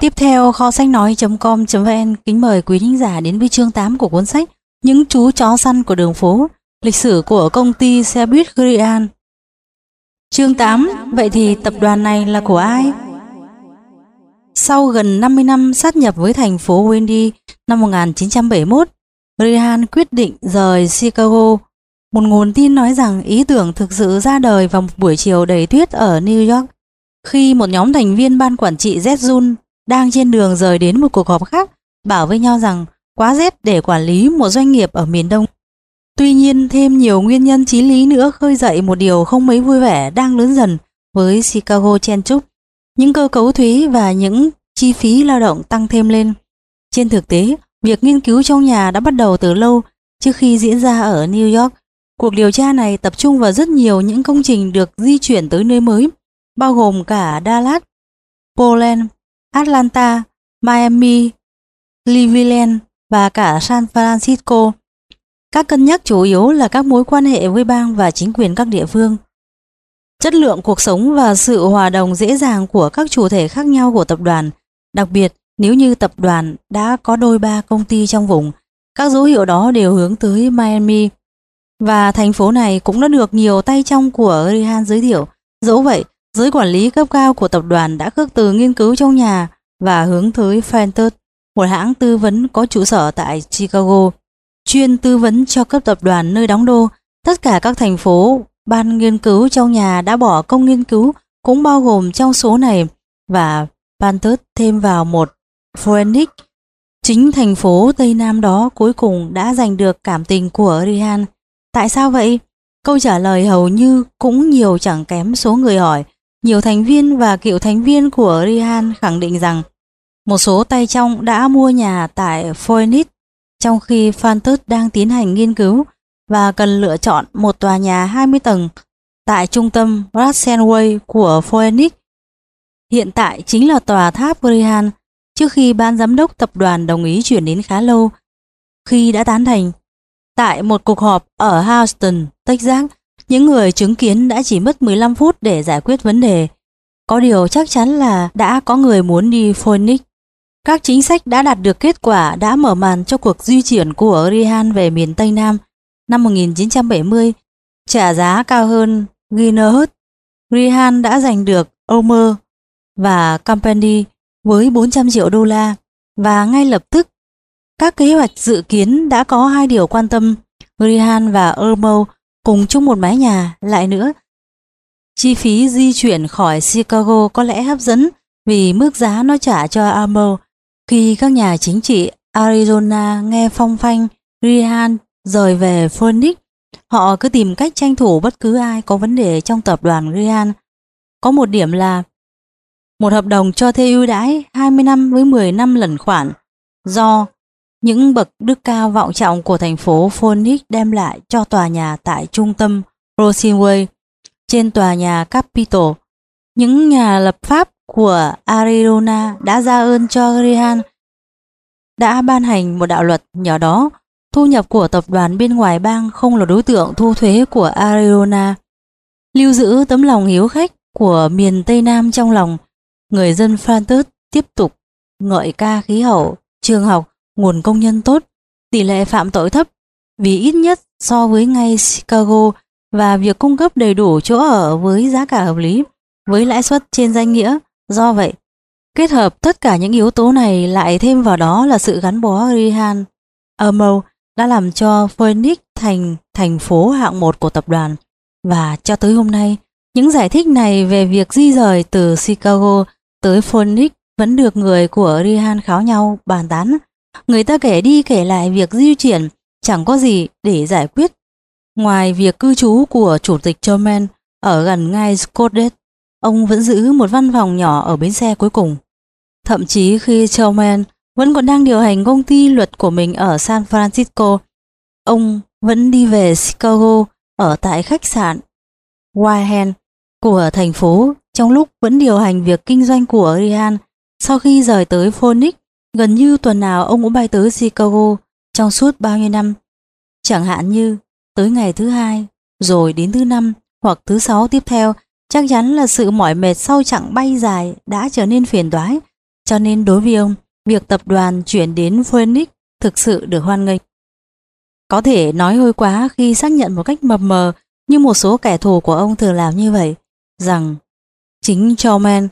Tiếp theo, kho sách nói.com.vn kính mời quý thính giả đến với chương 8 của cuốn sách Những chú chó săn của đường phố, lịch sử của công ty xe buýt Greyhound. Chương 8, vậy thì tập đoàn này là của ai? Sau gần 50 năm sát nhập với thành phố Wendy năm 1971, Greyhound quyết định rời Chicago. Một nguồn tin nói rằng ý tưởng thực sự ra đời vào một buổi chiều đầy tuyết ở New York, khi một nhóm thành viên ban quản trị Zune đang trên đường rời đến một cuộc họp khác, bảo với nhau rằng quá rét để quản lý một doanh nghiệp ở miền Đông. Tuy nhiên, thêm nhiều nguyên nhân chí lý nữa khơi dậy một điều không mấy vui vẻ đang lớn dần với Chicago chen chúc. Những cơ cấu thuế và những chi phí lao động tăng thêm lên. Trên thực tế, việc nghiên cứu trong nhà đã bắt đầu từ lâu trước khi diễn ra ở New York. Cuộc điều tra này tập trung vào rất nhiều những công trình được di chuyển tới nơi mới, bao gồm cả Dallas, Portland, Atlanta, Miami, Cleveland và cả San Francisco. Các cân nhắc chủ yếu là các mối quan hệ với bang và chính quyền các địa phương, chất lượng cuộc sống và sự hòa đồng dễ dàng của các chủ thể khác nhau của tập đoàn, đặc biệt nếu như tập đoàn đã có đôi ba công ty trong vùng. Các dấu hiệu đó đều hướng tới Miami, và thành phố này cũng đã được nhiều tay trong của Greyhound giới thiệu. Dẫu vậy, giới quản lý cấp cao của tập đoàn đã khước từ nghiên cứu trong nhà và hướng tới Fenton, một hãng tư vấn có trụ sở tại Chicago, chuyên tư vấn cho các tập đoàn nơi đóng đô. Tất cả các thành phố ban nghiên cứu trong nhà đã bỏ công nghiên cứu cũng bao gồm trong số này, và Panthers thêm vào một Phoenix. Chính thành phố Tây Nam đó cuối cùng đã giành được cảm tình của Greyhound. Tại sao vậy? Câu trả lời hầu như cũng nhiều chẳng kém số người hỏi. Nhiều thành viên và cựu thành viên của Greyhound khẳng định rằng một số tay trong đã mua nhà tại Phoenix trong khi Panthers đang tiến hành nghiên cứu và cần lựa chọn một tòa nhà 20 tầng tại trung tâm Russell Way của Phoenix. Hiện tại chính là tòa tháp Greyhound, trước khi ban giám đốc tập đoàn đồng ý chuyển đến khá lâu. Khi đã tán thành, tại một cuộc họp ở Houston, Texas, những người chứng kiến đã chỉ mất 15 phút để giải quyết vấn đề. Có điều chắc chắn là đã có người muốn đi Phoenix. Các chính sách đã đạt được kết quả đã mở màn cho cuộc di chuyển của Greyhound về miền Tây Nam. Năm 1970, trả giá cao hơn Greyhound, Greyhound đã giành được Ulmer và Company với 400 triệu đô la, và ngay lập tức các kế hoạch dự kiến đã có hai điều quan tâm: Greyhound và Ulmer cùng chung một mái nhà. Lại nữa, chi phí di chuyển khỏi Chicago có lẽ hấp dẫn vì mức giá nó trả cho Ulmer. Khi các nhà chính trị Arizona nghe phong phanh Greyhound rời về Phoenix, họ cứ tìm cách tranh thủ bất cứ ai có vấn đề trong tập đoàn Greyhound. Có một điểm là một hợp đồng cho thuê ưu đãi 20 năm với 10 năm lẩn khoản do những bậc đức cao vọng trọng của thành phố Phoenix đem lại cho tòa nhà tại trung tâm Roseway trên tòa nhà Capitol. Những nhà lập pháp của Arizona đã ra ơn cho Greyhound, đã ban hành một đạo luật, nhờ đó thu nhập của tập đoàn bên ngoài bang không là đối tượng thu thuế của Arizona. Lưu giữ tấm lòng hiếu khách của miền Tây Nam trong lòng, người dân Francis tiếp tục ngợi ca khí hậu, trường học, nguồn công nhân tốt, tỷ lệ phạm tội thấp vì ít nhất so với ngay Chicago, và việc cung cấp đầy đủ chỗ ở với giá cả hợp lý, với lãi suất trên danh nghĩa. Do vậy, kết hợp tất cả những yếu tố này lại thêm vào đó là sự gắn bó Greyhound Ulmer đã làm cho Phoenix thành thành phố hạng 1 của tập đoàn. Và cho tới hôm nay, những giải thích này về việc di rời từ Chicago tới Phoenix vẫn được người của Greyhound kháo nhau bàn tán. Người ta kể đi kể lại việc di chuyển chẳng có gì để giải quyết ngoài việc cư trú của chủ tịch Truman ở gần ngay Scottsdale. Ông vẫn giữ một văn phòng nhỏ ở bến xe cuối cùng. Thậm chí khi Truman vẫn còn đang điều hành công ty luật của mình ở San Francisco, ông vẫn đi về Chicago ở tại khách sạn Whitehall của thành phố trong lúc vẫn điều hành việc kinh doanh của Greyhound. Sau khi rời tới Phoenix, gần như tuần nào ông cũng bay tới Chicago trong suốt bao nhiêu năm. Chẳng hạn như tới ngày thứ hai, rồi đến thứ năm hoặc thứ sáu tiếp theo, chắc chắn là sự mỏi mệt sau chặng bay dài đã trở nên phiền toái. cho nên đối với ông, việc tập đoàn chuyển đến Phoenix thực sự được hoan nghênh. Có thể nói hơi quá khi xác nhận một cách mập mờ, như một số kẻ thù của ông thường làm như vậy, rằng chính Chauvin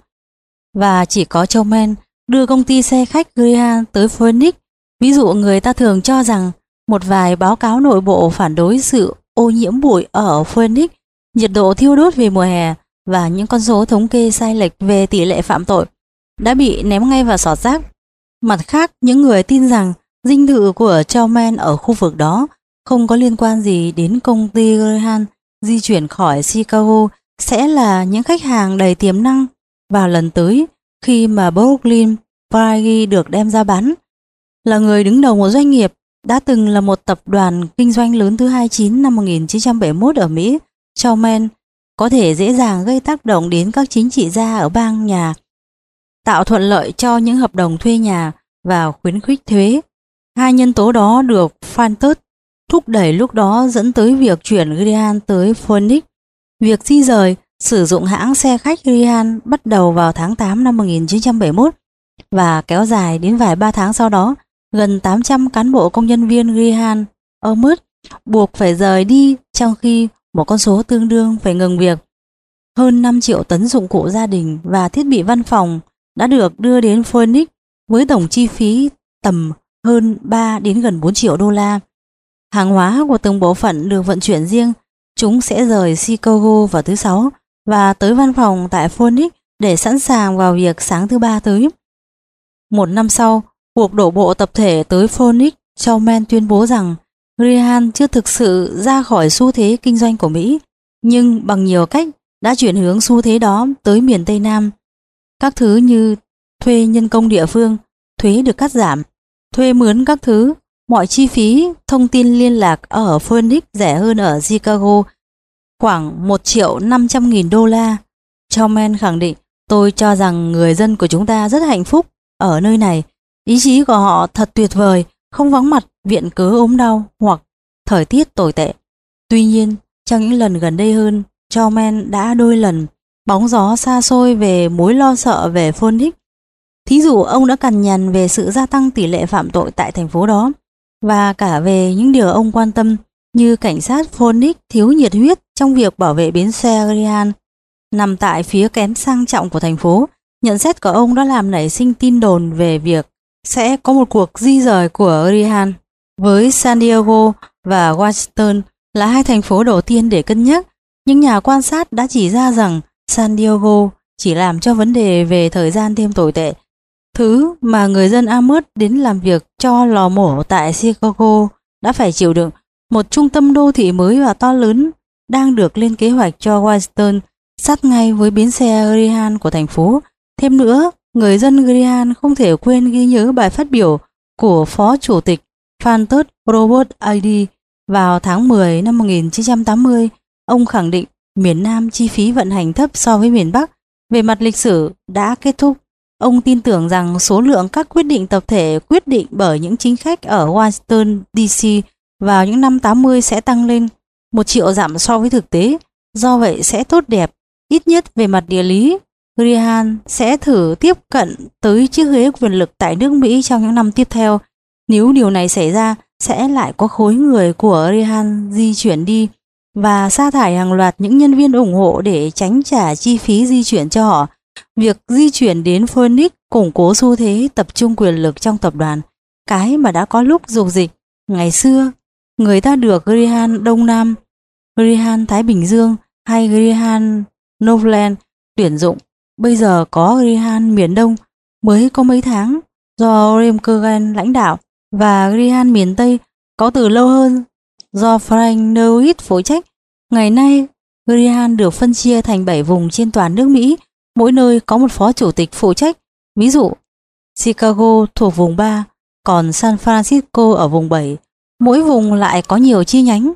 và chỉ có Chauvin đưa công ty xe khách Greyhound tới Phoenix. Ví dụ, người ta thường cho rằng một vài báo cáo nội bộ phản đối sự ô nhiễm bụi ở Phoenix, nhiệt độ thiêu đốt về mùa hè và những con số thống kê sai lệch về tỷ lệ phạm tội đã bị ném ngay vào sọt rác. Mặt khác, những người tin rằng dinh thự của Chauvin ở khu vực đó không có liên quan gì đến công ty Greyhound di chuyển khỏi Chicago sẽ là những khách hàng đầy tiềm năng vào lần tới khi mà Brooklyn Variety được đem ra bán. Là người đứng đầu một doanh nghiệp đã từng là một tập đoàn kinh doanh lớn thứ 29 năm 1971 ở Mỹ, Chauvin có thể dễ dàng gây tác động đến các chính trị gia ở bang nhà, tạo thuận lợi cho những hợp đồng thuê nhà và khuyến khích thuế. Hai nhân tố đó được Fantus thúc đẩy lúc đó dẫn tới việc chuyển Greyhound tới Phoenix. Việc di rời sử dụng hãng xe khách Greyhound bắt đầu vào tháng 8 năm 1971 và kéo dài đến vài ba tháng sau đó. Gần 800 cán bộ công nhân viên Greyhound Amos buộc phải rời đi, trong khi một con số tương đương phải ngừng việc. Hơn 5 triệu tấn dụng cụ gia đình và thiết bị văn phòng đã được đưa đến Phoenix với tổng chi phí tầm hơn 3 đến gần 4 triệu đô la. Hàng hóa của từng bộ phận được vận chuyển riêng. Chúng sẽ rời Chicago vào thứ Sáu và tới văn phòng tại Phoenix để sẵn sàng vào việc sáng thứ Ba tới. Một năm sau, cuộc đổ bộ tập thể tới Phoenix, Chauvin tuyên bố rằng Greyhound chưa thực sự ra khỏi xu thế kinh doanh của Mỹ, nhưng bằng nhiều cách đã chuyển hướng xu thế đó tới miền Tây Nam. Các thứ như thuê nhân công địa phương, thuế được cắt giảm, thuê mướn các thứ, mọi chi phí, thông tin liên lạc ở Phoenix rẻ hơn ở Chicago khoảng 1.500.000 đô la. Chauvin khẳng định, tôi cho rằng người dân của chúng ta rất hạnh phúc ở nơi này. Ý chí của họ thật tuyệt vời, không vắng mặt viện cớ ốm đau hoặc thời tiết tồi tệ. Tuy nhiên, trong những lần gần đây hơn, Chauvin đã đôi lần bóng gió xa xôi về mối lo sợ về Phoenix. Thí dụ, ông đã cằn nhằn về sự gia tăng tỷ lệ phạm tội tại thành phố đó, và cả về những điều ông quan tâm như cảnh sát Phoenix thiếu nhiệt huyết trong việc bảo vệ bến xe Greyhound nằm tại phía kém sang trọng của thành phố. Nhận xét của ông đã làm nảy sinh tin đồn về việc sẽ có một cuộc di rời của Greyhound, với San Diego và Washington là hai thành phố đầu tiên để cân nhắc. Nhưng nhà quan sát đã chỉ ra rằng San Diego chỉ làm cho vấn đề về thời gian thêm tồi tệ. Thứ mà người dân Amos đến làm việc cho lò mổ tại Chicago đã phải chịu đựng, một trung tâm đô thị mới và to lớn đang được lên kế hoạch cho Washington, sát ngay với bến xe Greyhound của thành phố. Thêm nữa, người dân Greyhound không thể quên ghi nhớ bài phát biểu của Phó Chủ tịch Fantus Robert A.D. vào tháng 10 năm 1980. Ông khẳng định miền Nam chi phí vận hành thấp so với miền Bắc. Về mặt lịch sử đã kết thúc. Ông tin tưởng rằng số lượng các quyết định tập thể quyết định bởi những chính khách ở Washington DC vào những năm 80 sẽ tăng lên 1 triệu dặm so với thực tế. Do vậy sẽ tốt đẹp, ít nhất về mặt địa lý. Greyhound sẽ thử tiếp cận tới chiếc ghế quyền lực tại nước Mỹ trong những năm tiếp theo. Nếu điều này xảy ra, sẽ lại có khối người của Greyhound di chuyển đi và sa thải hàng loạt những nhân viên ủng hộ để tránh trả chi phí di chuyển cho họ. Việc di chuyển đến Phoenix củng cố xu thế tập trung quyền lực trong tập đoàn, cái mà đã có lúc dục dịch. Ngày xưa, người ta được Greyhound Đông Nam, Greyhound Thái Bình Dương hay Greyhound Northland tuyển dụng. Bây giờ có Greyhound miền Đông mới có mấy tháng do Rem Kogan lãnh đạo, và Greyhound miền Tây có từ lâu hơn do Frank Newitt phụ trách. Ngày nay, Greyhound được phân chia thành 7 vùng trên toàn nước Mỹ, mỗi nơi có một phó chủ tịch phụ trách. Ví dụ, Chicago thuộc vùng 3, còn San Francisco ở vùng 7. Mỗi vùng lại có nhiều chi nhánh.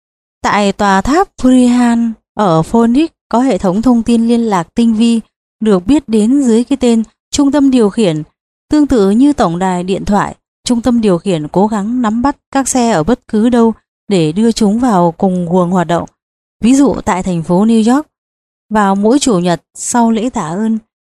Tại tòa tháp Greyhound ở Phoenix có hệ thống thông tin liên lạc tinh vi được biết đến dưới cái tên trung tâm điều khiển. Tương tự như tổng đài điện thoại, trung tâm điều khiển cố gắng nắm bắt các xe ở bất cứ đâu để đưa chúng vào cùng guồng hoạt động. Ví dụ tại thành phố New York, vào mỗi chủ nhật sau lễ tạ ơn,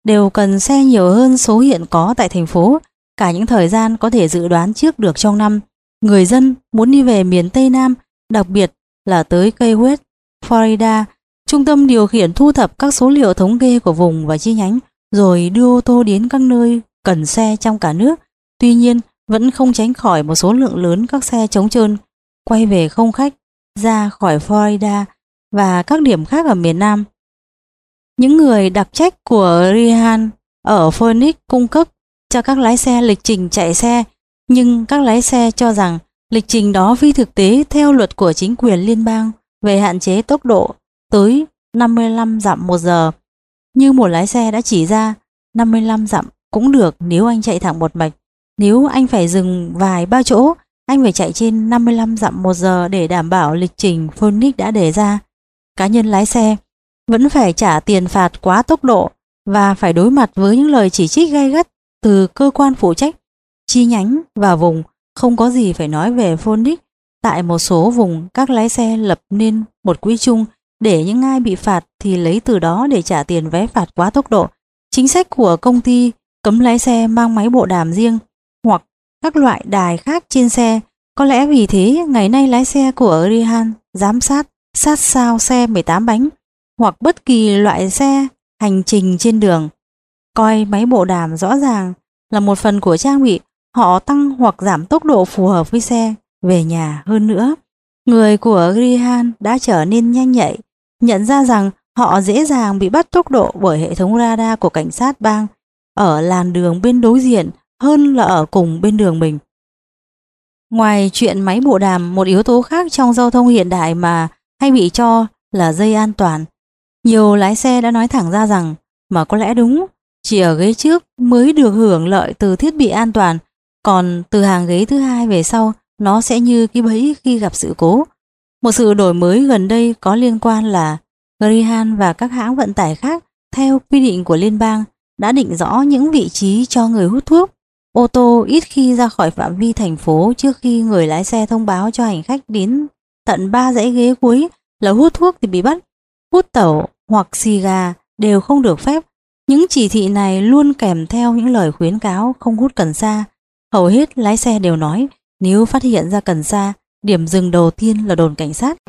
đều cần xe nhiều hơn số hiện có tại thành phố. Cả những thời gian có thể dự đoán trước được trong năm, người dân muốn đi về miền Tây Nam, đặc biệt là tới Key West, Florida. Trung tâm điều khiển thu thập các số liệu thống kê của vùng và chi nhánh, rồi đưa ô tô đến các nơi cần xe trong cả nước. Tuy nhiên, vẫn không tránh khỏi một số lượng lớn các xe trống trơn, quay về không khách ra khỏi Florida và các điểm khác ở miền Nam. Những người đặc trách của Rihan ở Phoenix cung cấp cho các lái xe lịch trình chạy xe, nhưng các lái xe cho rằng lịch trình đó phi thực tế theo luật của chính quyền liên bang về hạn chế tốc độ tới 55 dặm một giờ. Như một lái xe đã chỉ ra, 55 dặm cũng được nếu anh chạy thẳng một mạch. Nếu anh phải dừng vài ba chỗ, anh phải chạy trên 55 dặm một giờ để đảm bảo lịch trình Phoenix đã đề ra. Cá nhân lái xe vẫn phải trả tiền phạt quá tốc độ và phải đối mặt với những lời chỉ trích gay gắt từ cơ quan phụ trách, chi nhánh và vùng. Không có gì phải nói về Phoenix. Tại một số vùng, các lái xe lập nên một quỹ chung để những ai bị phạt thì lấy từ đó để trả tiền vé phạt quá tốc độ. Chính sách của công ty cấm lái xe mang máy bộ đàm riêng hoặc các loại đài khác trên xe. Có lẽ vì thế ngày nay lái xe của Rihan giám sát sát sao xe 18 bánh hoặc bất kỳ loại xe hành trình trên đường. Coi máy bộ đàm rõ ràng là một phần của trang bị. Họ tăng hoặc giảm tốc độ phù hợp với xe về nhà. Hơn nữa, người của Rihan đã trở nên nhanh nhạy, nhận ra rằng họ dễ dàng bị bắt tốc độ bởi hệ thống radar của cảnh sát bang ở làn đường bên đối diện hơn là ở cùng bên đường mình. Ngoài chuyện máy bộ đàm, một yếu tố khác trong giao thông hiện đại mà hay bị cho là dây an toàn. Nhiều lái xe đã nói thẳng ra rằng, mà có lẽ đúng, chỉ ở ghế trước mới được hưởng lợi từ thiết bị an toàn, còn từ hàng ghế thứ hai về sau, nó sẽ như cái bẫy khi gặp sự cố. Một sự đổi mới gần đây có liên quan là Rihan và các hãng vận tải khác, theo quy định của liên bang, đã định rõ những vị trí cho người hút thuốc. Ô tô ít khi ra khỏi phạm vi thành phố trước khi người lái xe thông báo cho hành khách đến tận 3 dãy ghế cuối là hút thuốc thì bị bắt. Hút tẩu hoặc xì gà đều không được phép. Những chỉ thị này luôn kèm theo những lời khuyến cáo không hút cần sa. Hầu hết lái xe đều nói nếu phát hiện ra cần sa, điểm dừng đầu tiên là đồn cảnh sát.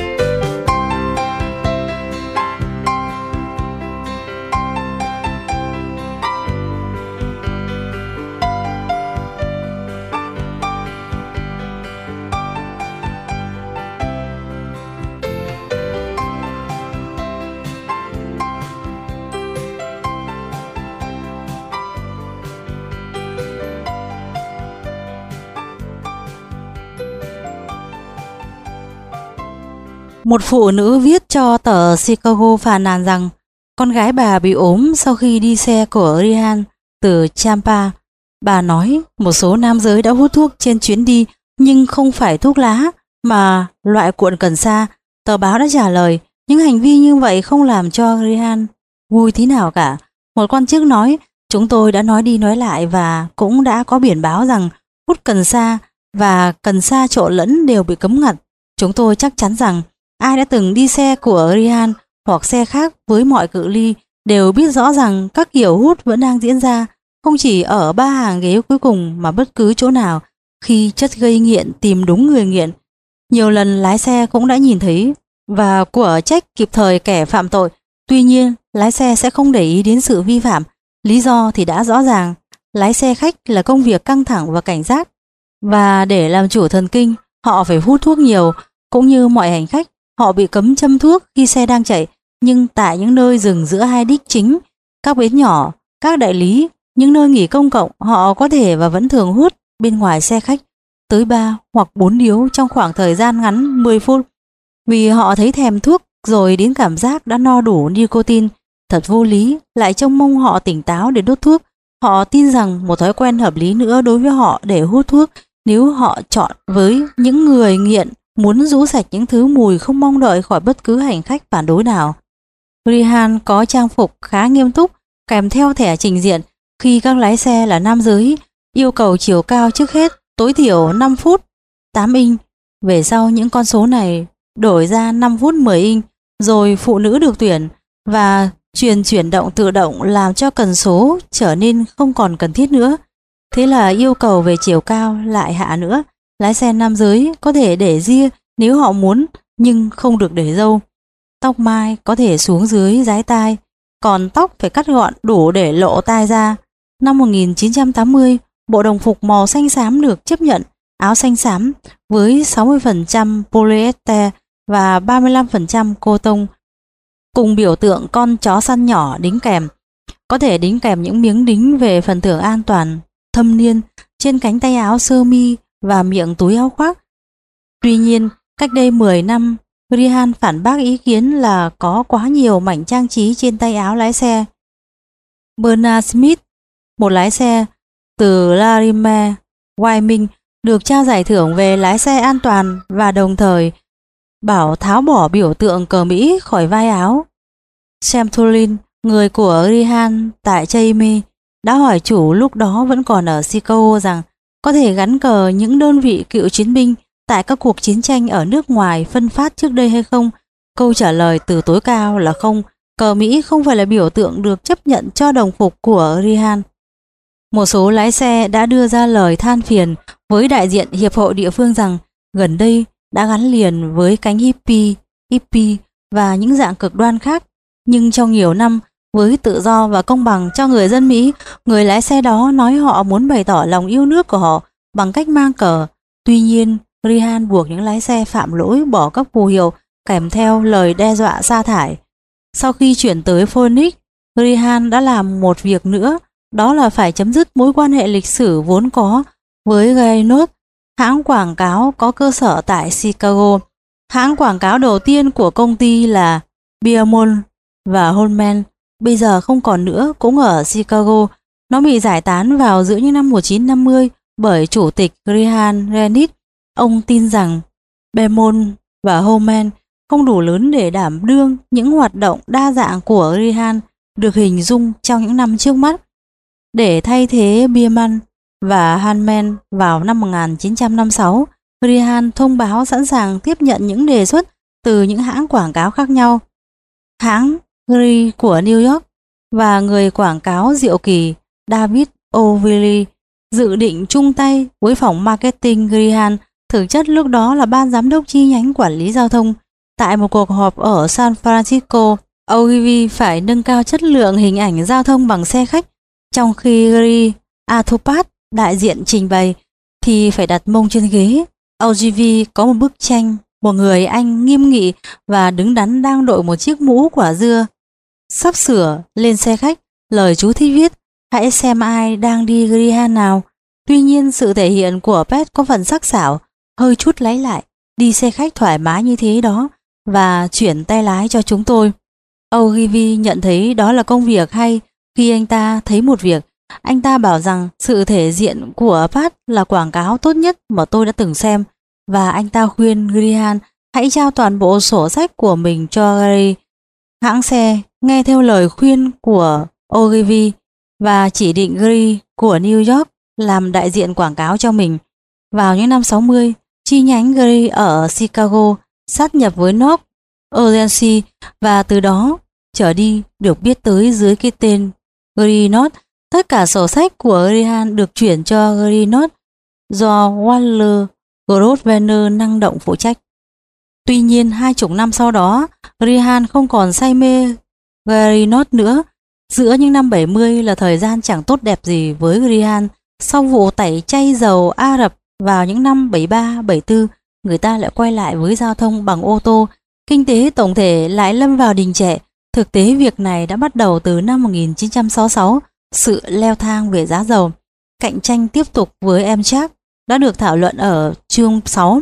Một phụ nữ viết cho tờ Chicago phàn nàn rằng con gái bà bị ốm sau khi đi xe của Rihan từ Champa. Bà nói một số nam giới đã hút thuốc trên chuyến đi nhưng không phải thuốc lá mà loại cuộn cần sa. Tờ báo đã trả lời những hành vi như vậy không làm cho Rihan vui tí nào cả. Một quan chức nói chúng tôi đã nói đi nói lại và cũng đã có biển báo rằng hút cần sa và cần sa trộn lẫn đều bị cấm ngặt. Chúng tôi chắc chắn rằng ai đã từng đi xe của Rihan hoặc xe khác với mọi cự ly đều biết rõ rằng các kiểu hút vẫn đang diễn ra, không chỉ ở 3 hàng ghế cuối cùng mà bất cứ chỗ nào khi chất gây nghiện tìm đúng người nghiện. Nhiều lần lái xe cũng đã nhìn thấy và của trách kịp thời kẻ phạm tội. Tuy nhiên, lái xe sẽ không để ý đến sự vi phạm. Lý do thì đã rõ ràng, lái xe khách là công việc căng thẳng và cảnh giác. Và để làm chủ thần kinh, họ phải hút thuốc nhiều. Cũng như mọi hành khách, họ bị cấm châm thuốc khi xe đang chạy, nhưng tại những nơi dừng giữa hai đích chính, các bến nhỏ, các đại lý, những nơi nghỉ công cộng, họ có thể và vẫn thường hút bên ngoài xe khách tới 3 hoặc 4 điếu trong khoảng thời gian ngắn 10 phút. Vì họ thấy thèm thuốc rồi đến cảm giác đã no đủ nicotine, thật vô lý, lại trông mong họ tỉnh táo để đốt thuốc. Họ tin rằng một thói quen hợp lý nữa đối với họ để hút thuốc nếu họ chọn với những người nghiện muốn rũ sạch những thứ mùi không mong đợi khỏi bất cứ hành khách phản đối nào. Rihan có trang phục khá nghiêm túc kèm theo thẻ trình diện. Khi các lái xe là nam giới, yêu cầu chiều cao trước hết tối thiểu 5 phút 8 inch. Về sau những con số này đổi ra 5 phút 10 inch, rồi phụ nữ được tuyển và chuyển động tự động làm cho cần số trở nên không còn cần thiết nữa. Thế là yêu cầu về chiều cao lại hạ nữa. Lái xe nam giới có thể để ria nếu họ muốn, nhưng không được để râu. Tóc mai có thể xuống dưới dái tai, còn tóc phải cắt gọn đủ để lộ tai ra. Năm 1980, bộ đồng phục màu xanh xám được chấp nhận, áo xanh xám với 60% polyester và 35% coton, cùng biểu tượng con chó săn nhỏ đính kèm. Có thể đính kèm những miếng đính về phần thưởng an toàn thâm niên trên cánh tay áo sơ mi và miệng túi áo khoác. Tuy nhiên, cách đây 10 năm, Greyhound phản bác ý kiến là có quá nhiều mảnh trang trí trên tay áo lái xe. Bernard Smith, một lái xe từ Larimer, Wyoming, được trao giải thưởng về lái xe an toàn và đồng thời bảo tháo bỏ biểu tượng cờ Mỹ khỏi vai áo. Sam Tulin, người của Greyhound tại Cheyenne, đã hỏi chủ lúc đó vẫn còn ở Chicago rằng có thể gắn cờ những đơn vị cựu chiến binh tại các cuộc chiến tranh ở nước ngoài phân phát trước đây hay không. Câu trả lời từ tối cao là không, cờ Mỹ không phải là biểu tượng được chấp nhận cho đồng phục của Greyhound. Một số lái xe đã đưa ra lời than phiền với đại diện hiệp hội địa phương rằng gần đây đã gắn liền với cánh hippie và những dạng cực đoan khác. Nhưng trong nhiều năm, với tự do và công bằng cho người dân Mỹ, người lái xe đó nói họ muốn bày tỏ lòng yêu nước của họ bằng cách mang cờ. Tuy nhiên, Greyhound buộc những lái xe phạm lỗi bỏ các phù hiệu kèm theo lời đe dọa sa thải. Sau khi chuyển tới Phoenix, Greyhound đã làm một việc nữa, đó là phải chấm dứt mối quan hệ lịch sử vốn có với Gaynor, hãng quảng cáo có cơ sở tại Chicago. Hãng quảng cáo đầu tiên của công ty là Beaumont và Holman, bây giờ không còn nữa, cũng ở Chicago. Nó bị giải tán vào giữa những năm 1950 bởi chủ tịch Greyhound Rennick. Ông tin rằng Beaumont và Holman không đủ lớn để đảm đương những hoạt động đa dạng của Greyhound được hình dung trong những năm trước mắt. Để thay thế Beaumont và Holman vào năm 1956, Greyhound thông báo sẵn sàng tiếp nhận những đề xuất từ những hãng quảng cáo khác nhau. Hãng Grey của New York và người quảng cáo diệu kỳ David O'Reilly dự định chung tay với phòng marketing Greyhound, thực chất lúc đó là ban giám đốc chi nhánh quản lý giao thông. Tại một cuộc họp ở San Francisco, O'Reilly phải nâng cao chất lượng hình ảnh giao thông bằng xe khách, trong khi Gary Athopat, đại diện trình bày, thì phải đặt mông trên ghế. O'Reilly có một bức tranh một người Anh nghiêm nghị và đứng đắn đang đội một chiếc mũ quả dưa, sắp sửa lên xe khách. Lời chú thích viết: hãy xem ai đang đi Greyhound nào. Tuy nhiên sự thể hiện của Pet có phần sắc sảo, hơi chút lấy lại, đi xe khách thoải mái như thế đó và chuyển tay lái cho chúng tôi. Ogilvy nhận thấy đó là công việc hay. Khi anh ta thấy một việc, anh ta bảo rằng sự thể diện của Pat là quảng cáo tốt nhất mà tôi đã từng xem, và anh ta khuyên Greyhound hãy trao toàn bộ sổ sách của mình cho Gary. Hãng xe nghe theo lời khuyên của Ogilvy và chỉ định Gary của New York làm đại diện quảng cáo cho mình. Vào những năm 60, chi nhánh Gary ở Chicago sát nhập với North Agency và từ đó trở đi được biết tới dưới cái tên Gary North. Tất cả sổ sách của Greyhound được chuyển cho Gary North do Waller Grosvenor năng động phụ trách. Tuy nhiên 20 năm sau đó, Greyhound không còn say mê Gary North nữa. Giữa những năm 70 là thời gian chẳng tốt đẹp gì với Greyhound. Sau vụ tẩy chay dầu Ả Rập vào những năm 73-74, người ta lại quay lại với giao thông bằng ô tô. Kinh tế tổng thể lại lâm vào đình trệ. Thực tế việc này đã bắt đầu từ năm 1966, sự leo thang về giá dầu. Cạnh tranh tiếp tục với Amtrak đã được thảo luận ở chương 6,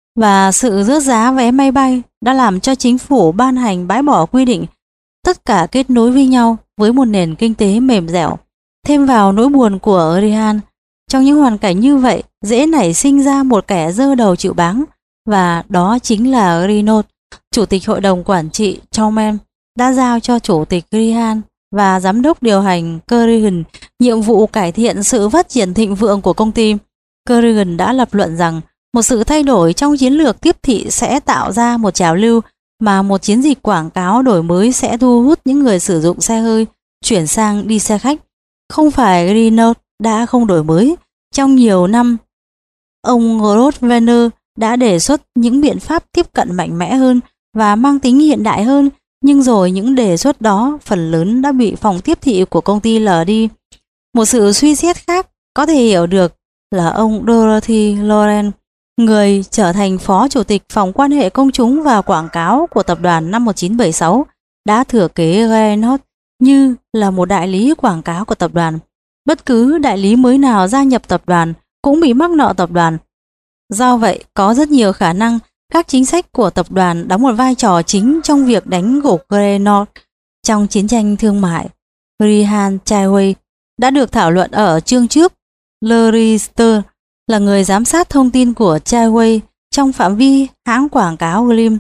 và sự rớt giá vé máy bay đã làm cho chính phủ ban hành bãi bỏ quy định tất cả kết nối với nhau với một nền kinh tế mềm dẻo. Thêm vào nỗi buồn của Greyhound, trong những hoàn cảnh như vậy dễ nảy sinh ra một kẻ giơ đầu chịu báng, và đó chính là Reynolds. Chủ tịch hội đồng quản trị Truman đã giao cho chủ tịch Greyhound và giám đốc điều hành Kerrigan nhiệm vụ cải thiện sự phát triển thịnh vượng của công ty. Kerrigan đã lập luận rằng một sự thay đổi trong chiến lược tiếp thị sẽ tạo ra một trào lưu mà một chiến dịch quảng cáo đổi mới sẽ thu hút những người sử dụng xe hơi chuyển sang đi xe khách. Không phải Renault đã không đổi mới. Trong nhiều năm, ông Grosvenor đã đề xuất những biện pháp tiếp cận mạnh mẽ hơn và mang tính hiện đại hơn, nhưng rồi những đề xuất đó phần lớn đã bị phòng tiếp thị của công ty lờ đi. Một sự suy xét khác có thể hiểu được là ông Dorothy Loren, người trở thành phó chủ tịch phòng quan hệ công chúng và quảng cáo của tập đoàn năm 1976, đã thừa kế Renault như là một đại lý quảng cáo của tập đoàn. Bất cứ đại lý mới nào gia nhập tập đoàn cũng bị mắc nợ tập đoàn. Do vậy, có rất nhiều khả năng các chính sách của tập đoàn đóng một vai trò chính trong việc đánh gục Renault trong chiến tranh thương mại. Rehan Chaiwei đã được thảo luận ở chương trước. Larry Stern là người giám sát thông tin của Chaiwei trong phạm vi hãng quảng cáo Glim.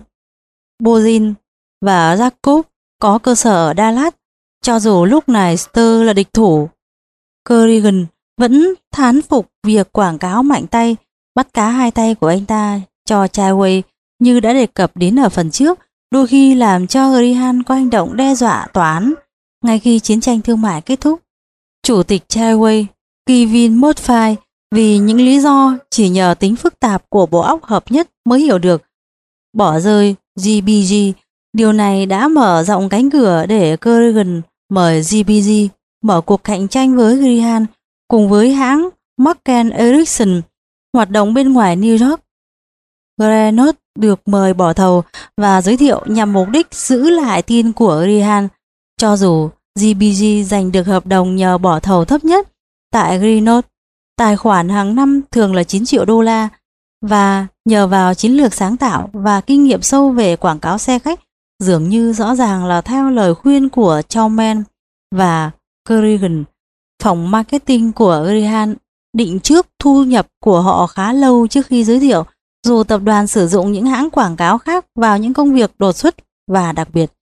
Bozin và Jacob có cơ sở ở Dallas. Cho dù lúc này Stern là địch thủ, Kerrigan vẫn thán phục việc quảng cáo mạnh tay, bắt cá hai tay của anh ta cho Chaiwei như đã đề cập đến ở phần trước, đôi khi làm cho Rehan có hành động đe dọa tòa án ngay khi chiến tranh thương mại kết thúc. Chủ tịch Chaiwei, Kevin Murphy, vì những lý do chỉ nhờ tính phức tạp của bộ óc hợp nhất mới hiểu được, bỏ rơi GBG. Điều này đã mở rộng cánh cửa để Kerrigan mời GBG mở cuộc cạnh tranh với Rehan cùng với hãng Marken Ericsson hoạt động bên ngoài New York. Renault được mời bỏ thầu và giới thiệu nhằm mục đích giữ lại tin của Rehan. Cho dù GBG giành được hợp đồng nhờ bỏ thầu thấp nhất tại Renault, tài khoản hàng năm thường là 9 triệu đô la, và nhờ vào chiến lược sáng tạo và kinh nghiệm sâu về quảng cáo xe khách, dường như rõ ràng là theo lời khuyên của Chauman và Kerrigan, phòng marketing của Rehan định trước thu nhập của họ khá lâu trước khi giới thiệu, dù tập đoàn sử dụng những hãng quảng cáo khác vào những công việc đột xuất và đặc biệt.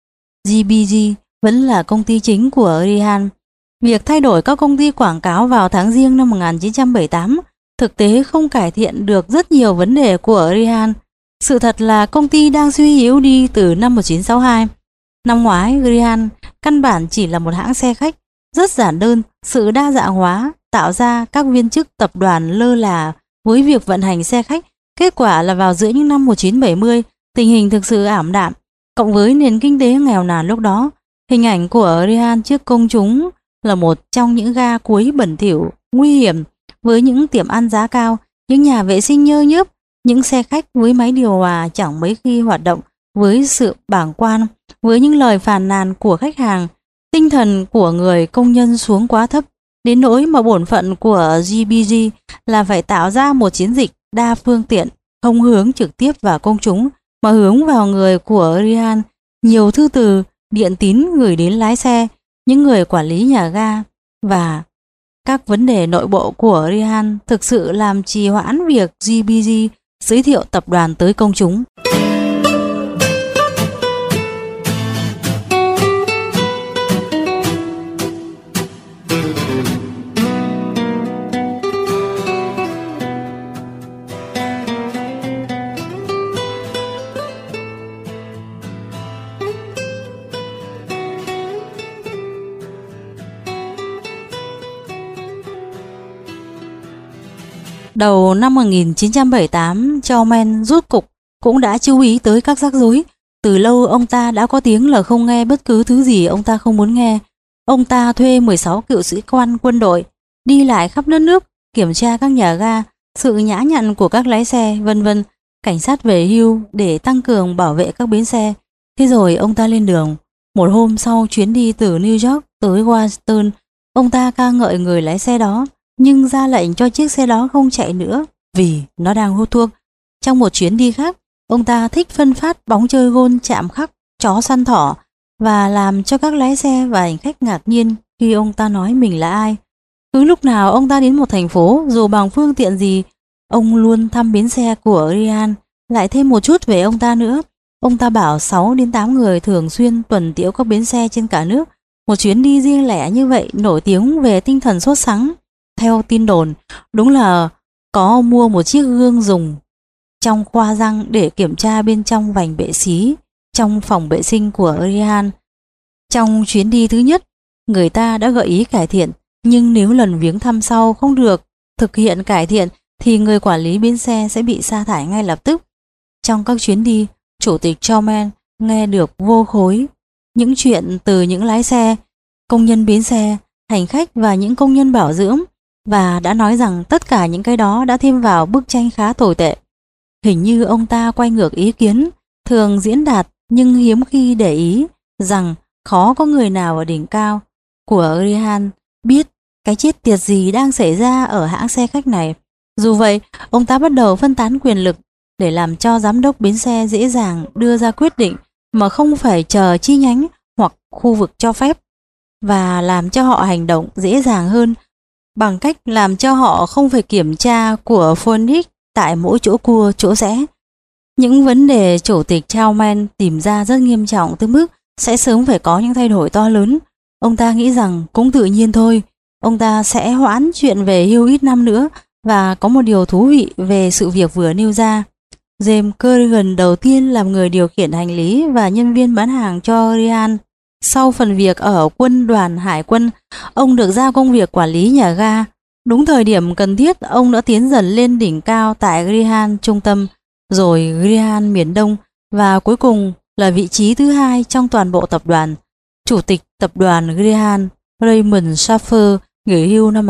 GBG vẫn là công ty chính của Rehan. Việc thay đổi các công ty quảng cáo vào tháng Giêng năm 1978 thực tế không cải thiện được rất nhiều vấn đề của Rehan. Sự thật là công ty đang suy yếu đi từ năm 1962. Năm ngoái, Rehan căn bản chỉ là một hãng xe khách rất giản đơn. Sự đa dạng hóa tạo ra các viên chức tập đoàn lơ là với việc vận hành xe khách. Kết quả là vào giữa những năm 1970, tình hình thực sự ảm đạm, cộng với nền kinh tế nghèo nàn lúc đó, hình ảnh của Rehan trước công chúng là một trong những ga cuối bẩn thỉu, nguy hiểm, với những tiệm ăn giá cao, những nhà vệ sinh nhơ nhớp, những xe khách với máy điều hòa chẳng mấy khi hoạt động, với sự bàng quan, với những lời phàn nàn của khách hàng. Tinh thần của người công nhân xuống quá thấp, đến nỗi mà bổn phận của GBG là phải tạo ra một chiến dịch đa phương tiện, không hướng trực tiếp vào công chúng mà hướng vào người của Rehan. Nhiều thư từ, điện tín gửi đến lái xe, những người quản lý nhà ga và các vấn đề nội bộ của Rehan thực sự làm trì hoãn việc GBG giới thiệu tập đoàn tới công chúng. Đầu năm 1978, Chauman rút cục cũng đã chú ý tới các rắc rối. Từ lâu ông ta đã có tiếng là không nghe bất cứ thứ gì ông ta không muốn nghe. Ông ta thuê 16 cựu sĩ quan quân đội đi lại khắp đất nước, kiểm tra các nhà ga, sự nhã nhặn của các lái xe, vân vân, cảnh sát về hưu để tăng cường bảo vệ các bến xe. Thế rồi ông ta lên đường. Một hôm sau chuyến đi từ New York tới Washington, ông ta ca ngợi người lái xe đó, nhưng ra lệnh cho chiếc xe đó không chạy nữa vì nó đang hút thuốc. Trong một chuyến đi khác, ông ta thích phân phát bóng chơi gôn chạm khắc chó săn thỏ và làm cho các lái xe và hành khách ngạc nhiên khi ông ta nói mình là ai. Cứ lúc nào ông ta đến một thành phố, dù bằng phương tiện gì, ông luôn thăm bến xe của Rehan, lại thêm một chút về ông ta nữa. Ông ta bảo 6 đến 8 người thường xuyên tuần tiễu các bến xe trên cả nước. Một chuyến đi riêng lẻ như vậy nổi tiếng về tinh thần sốt sắng. Theo tin đồn, đúng là có mua một chiếc gương dùng trong khoa răng để kiểm tra bên trong vành bệ xí trong phòng vệ sinh của Rihan. Trong chuyến đi thứ nhất, người ta đã gợi ý cải thiện, nhưng nếu lần viếng thăm sau không được thực hiện cải thiện thì người quản lý bến xe sẽ bị sa thải ngay lập tức. Trong các chuyến đi, Chủ tịch Chauvin nghe được vô khối những chuyện từ những lái xe, công nhân bến xe, hành khách và những công nhân bảo dưỡng, và đã nói rằng tất cả những cái đó đã thêm vào bức tranh khá tồi tệ. Hình như ông ta quay ngược ý kiến thường diễn đạt nhưng hiếm khi để ý rằng khó có người nào ở đỉnh cao của Rihan biết cái chết tiệt gì đang xảy ra ở hãng xe khách này. Dù vậy, ông ta bắt đầu phân tán quyền lực để làm cho giám đốc bến xe dễ dàng đưa ra quyết định mà không phải chờ chi nhánh hoặc khu vực cho phép, và làm cho họ hành động dễ dàng hơn bằng cách làm cho họ không phải kiểm tra của Phoenix tại mỗi chỗ cua chỗ rẽ. Những vấn đề Chủ tịch Chauvin tìm ra rất nghiêm trọng tới mức sẽ sớm phải có những thay đổi to lớn. Ông ta nghĩ rằng cũng tự nhiên thôi, ông ta sẽ hoãn chuyện về hưu ít năm nữa. Và có một điều thú vị về sự việc vừa nêu ra. James Kerrigan đầu tiên làm người điều khiển hành lý và nhân viên bán hàng cho Rihan. Sau phần việc ở quân đoàn hải quân, ông được giao công việc quản lý nhà ga. Đúng thời điểm cần thiết, ông đã tiến dần lên đỉnh cao tại Rihan trung tâm, rồi Rihan miền đông, và cuối cùng là vị trí thứ hai trong toàn bộ tập đoàn. Chủ tịch tập đoàn Rihan, Raymond Schaffer, nghỉ hưu năm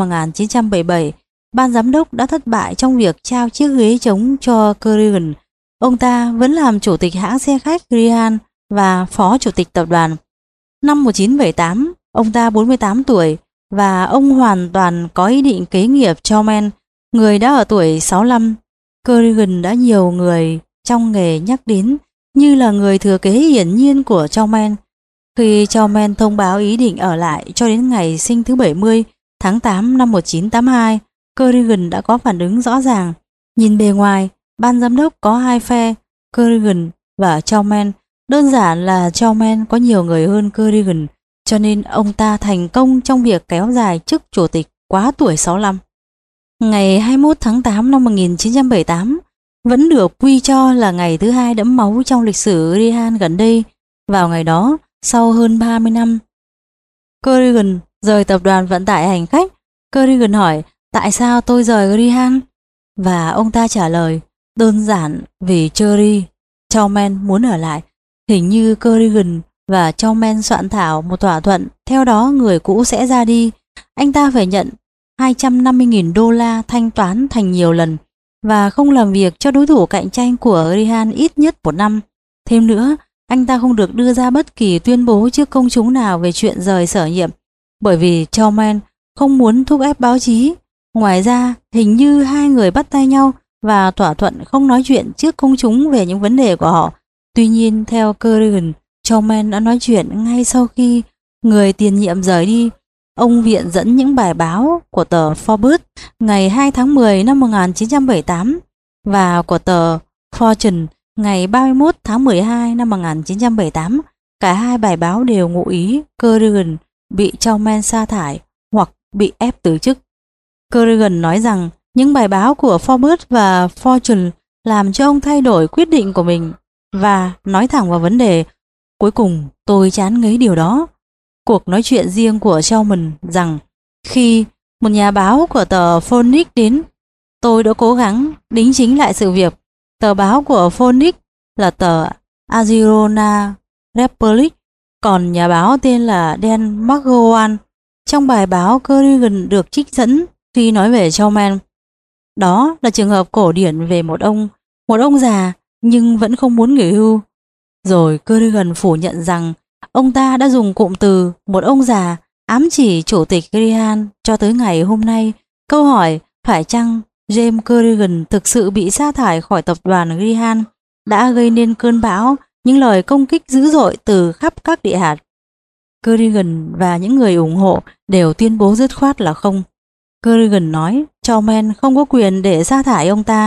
1977. Ban giám đốc đã thất bại trong việc trao chiếc ghế trống cho Kerrigan. Ông ta vẫn làm chủ tịch hãng xe khách Rihan và phó chủ tịch tập đoàn. Năm 1978, ông ta 48 tuổi và ông hoàn toàn có ý định kế nghiệp Chauvin, người đã ở tuổi 65. Kerrigan đã nhiều người trong nghề nhắc đến như là người thừa kế hiển nhiên của Chauvin. Khi Chauvin thông báo ý định ở lại cho đến ngày sinh thứ 70 tháng 8 năm 1982, Kerrigan đã có phản ứng rõ ràng. Nhìn bề ngoài, ban giám đốc có hai phe, Kerrigan và Chauvin. Đơn giản là Chauvin có nhiều người hơn Kerrigan, cho nên ông ta thành công trong việc kéo dài chức chủ tịch quá tuổi 65. Ngày 21 tháng 8 năm 1978 vẫn được quy cho là ngày thứ hai đẫm máu trong lịch sử Rihan gần đây. Vào ngày đó, sau hơn 30 năm, Kerrigan rời tập đoàn vận tải hành khách. Kerrigan hỏi: "Tại sao tôi rời Rihan?" Và ông ta trả lời: "Đơn giản vì Cherry." Chauvin muốn ở lại. Hình như Kerrigan và Chauvin soạn thảo một thỏa thuận, theo đó người cũ sẽ ra đi. Anh ta phải nhận $250.000 thanh toán thành nhiều lần và không làm việc cho đối thủ cạnh tranh của Rihan ít nhất 1 năm. Thêm nữa, anh ta không được đưa ra bất kỳ tuyên bố trước công chúng nào về chuyện rời sở nhiệm, bởi vì Chauvin không muốn thúc ép báo chí. Ngoài ra, hình như hai người bắt tay nhau và thỏa thuận không nói chuyện trước công chúng về những vấn đề của họ. Tuy nhiên, theo Kerrigan, Chauvin đã nói chuyện ngay sau khi người tiền nhiệm rời đi. Ông viện dẫn những bài báo của tờ Forbes ngày 2 tháng 10 năm 1978 và của tờ Fortune ngày 31 tháng 12 năm 1978. Cả hai bài báo đều ngụ ý Kerrigan bị Chauvin sa thải hoặc bị ép từ chức. Kerrigan nói rằng những bài báo của Forbes và Fortune làm cho ông thay đổi quyết định của mình và nói thẳng vào vấn đề. Cuối cùng tôi chán ngấy điều đó. Cuộc nói chuyện riêng của Chauvin rằng khi một nhà báo của tờ Phoenix đến, tôi đã cố gắng đính chính lại sự việc. Tờ báo của Phoenix là tờ Arizona Republic, còn nhà báo tên là Dan McGowan. Trong bài báo, Kerrigan được trích dẫn khi nói về Chauvin. Đó là trường hợp cổ điển về một ông già nhưng vẫn không muốn nghỉ hưu. Rồi Kerrigan phủ nhận rằng ông ta đã dùng cụm từ một ông già ám chỉ chủ tịch Rihan cho tới ngày hôm nay. Câu hỏi phải chăng James Kerrigan thực sự bị sa thải khỏi tập đoàn Rihan đã gây nên cơn bão những lời công kích dữ dội từ khắp các địa hạt. Kerrigan và những người ủng hộ đều tuyên bố dứt khoát là không. Kerrigan nói Chauvin không có quyền để sa thải ông ta.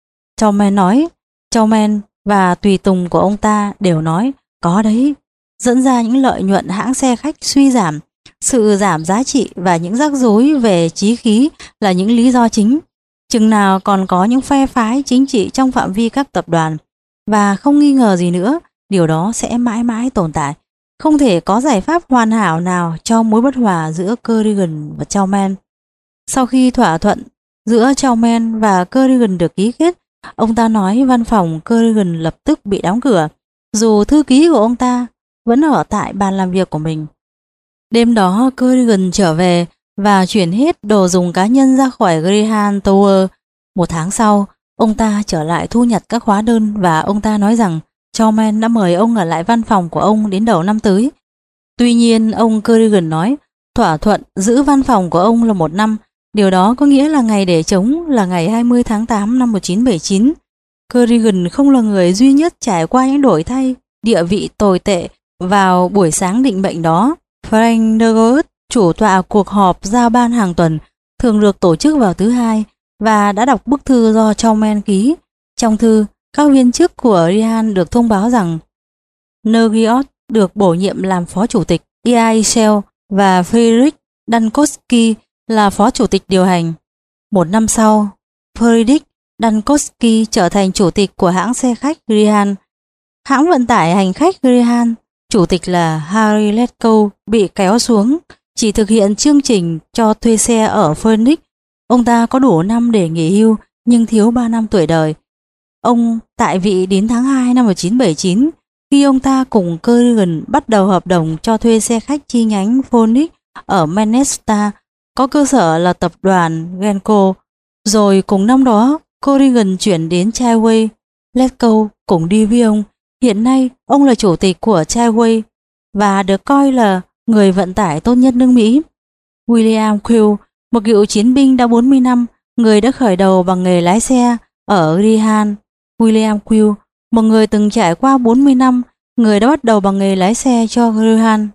Chauvin và tùy tùng của ông ta đều nói có đấy, dẫn ra những lợi nhuận hãng xe khách suy giảm, sự giảm giá trị và những rắc rối về chí khí là những lý do chính. Chừng nào còn có những phe phái chính trị trong phạm vi các tập đoàn. Và không nghi ngờ gì nữa, điều đó sẽ mãi mãi tồn tại. Không thể có giải pháp hoàn hảo nào cho mối bất hòa giữa Kerrigan và Chauvin. Sau khi thỏa thuận giữa Chauvin và Kerrigan được ký kết, ông ta nói văn phòng Kerrigan lập tức bị đóng cửa, dù thư ký của ông ta vẫn ở tại bàn làm việc của mình. Đêm đó Kerrigan trở về và chuyển hết đồ dùng cá nhân ra khỏi Graham Tower. 1 tháng sau, ông ta trở lại thu nhặt các hóa đơn và ông ta nói rằng Chauvin đã mời ông ở lại văn phòng của ông đến đầu năm tới. Tuy nhiên, ông Kerrigan nói thỏa thuận giữ văn phòng của ông là 1 năm. Điều đó có nghĩa là ngày để trống là ngày 20 tháng 8 năm 1979. Kerrigan không là người duy nhất trải qua những đổi thay địa vị tồi tệ vào buổi sáng định mệnh đó. Frank Douglas, chủ tọa cuộc họp giao ban hàng tuần, thường được tổ chức vào thứ Hai, và đã đọc bức thư do Chauvin ký. Trong thư, các viên chức của Rehan được thông báo rằng Nergiot được bổ nhiệm làm phó chủ tịch, Eichel và Friedrich Dankowski là phó chủ tịch điều hành. 1 năm sau, Friedrich Dankowski trở thành chủ tịch của hãng xe khách Rehan. Hãng vận tải hành khách Rehan, chủ tịch là Harry Letko, bị kéo xuống, chỉ thực hiện chương trình cho thuê xe ở Phoenix. Ông ta có đủ năm để nghỉ hưu nhưng thiếu 3 năm tuổi đời. Ông tại vị đến tháng 2 năm 1979, khi ông ta cùng Kerrigan bắt đầu hợp đồng cho thuê xe khách chi nhánh Phoenix ở Manchester, có cơ sở là tập đoàn Genco. Rồi cùng năm đó, Kerrigan chuyển đến Chaiway. Letko cùng đi với ông. Hiện nay, ông là chủ tịch của Chaiway và được coi là người vận tải tốt nhất nước Mỹ. William Quill, một cựu chiến binh đã 40 năm, người đã khởi đầu bằng nghề lái xe ở Rehan. William Quill, một người từng trải qua 40 năm, người đã bắt đầu bằng nghề lái xe cho Rehan,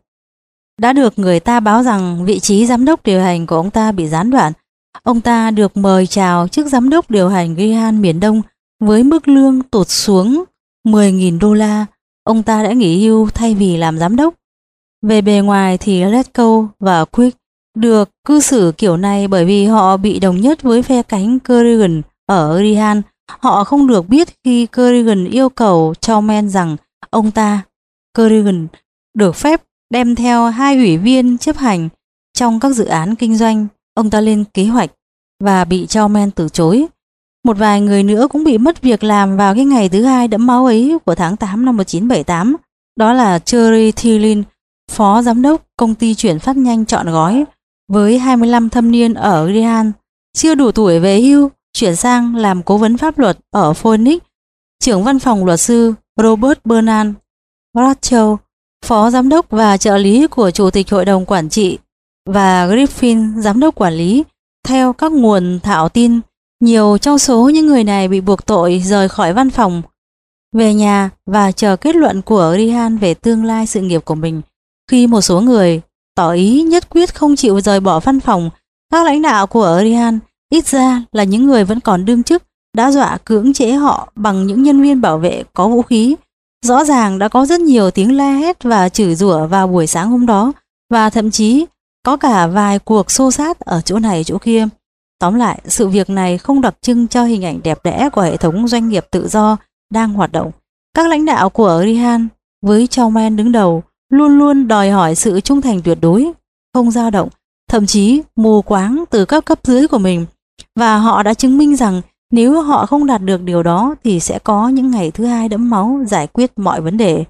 đã được người ta báo rằng vị trí giám đốc điều hành của ông ta bị gián đoạn. Ông ta được mời chào chức giám đốc điều hành Rehan miền Đông với mức lương tụt xuống 10.000 đô la. Ông ta đã nghỉ hưu thay vì làm giám đốc. Về bề ngoài thì Letko và Quick được cư xử kiểu này bởi vì họ bị đồng nhất với phe cánh Kerrigan ở Rehan. Họ không được biết khi Kerrigan yêu cầu Chauvin rằng ông ta, Kerrigan, được phép đem theo 2 ủy viên chấp hành trong các dự án kinh doanh. Ông ta lên kế hoạch và bị Chauvin từ chối. Một vài người nữa cũng bị mất việc làm vào cái ngày thứ Hai đẫm máu ấy của tháng 8 năm 1978. Đó là Cherry Thielin, phó giám đốc công ty chuyển phát nhanh trọn gói với 25 thâm niên ở Rehan, chưa đủ tuổi về hưu, chuyển sang làm cố vấn pháp luật ở Phoenix. Trưởng văn phòng luật sư Robert Bernard Rachel, phó giám đốc và trợ lý của chủ tịch hội đồng quản trị, và Griffin, giám đốc quản lý. Theo các nguồn thạo tin, nhiều trong số những người này bị buộc tội rời khỏi văn phòng, về nhà và chờ kết luận của Rehan về tương lai sự nghiệp của mình. Khi một số người tỏ ý nhất quyết không chịu rời bỏ văn phòng, các lãnh đạo của Rehan, ít ra là những người vẫn còn đương chức, đã dọa cưỡng chế họ bằng những nhân viên bảo vệ có vũ khí. Rõ ràng đã có rất nhiều tiếng la hét và chửi rủa vào buổi sáng hôm đó, và thậm chí có cả vài cuộc xô xát ở chỗ này chỗ kia. Tóm lại, sự việc này không đặc trưng cho hình ảnh đẹp đẽ của hệ thống doanh nghiệp tự do đang hoạt động. Các lãnh đạo của Rehan, với Chauvin đứng đầu, luôn luôn đòi hỏi sự trung thành tuyệt đối, không dao động, thậm chí mù quáng từ các cấp dưới của mình. Và họ đã chứng minh rằng nếu họ không đạt được điều đó thì sẽ có những ngày thứ Hai đẫm máu giải quyết mọi vấn đề.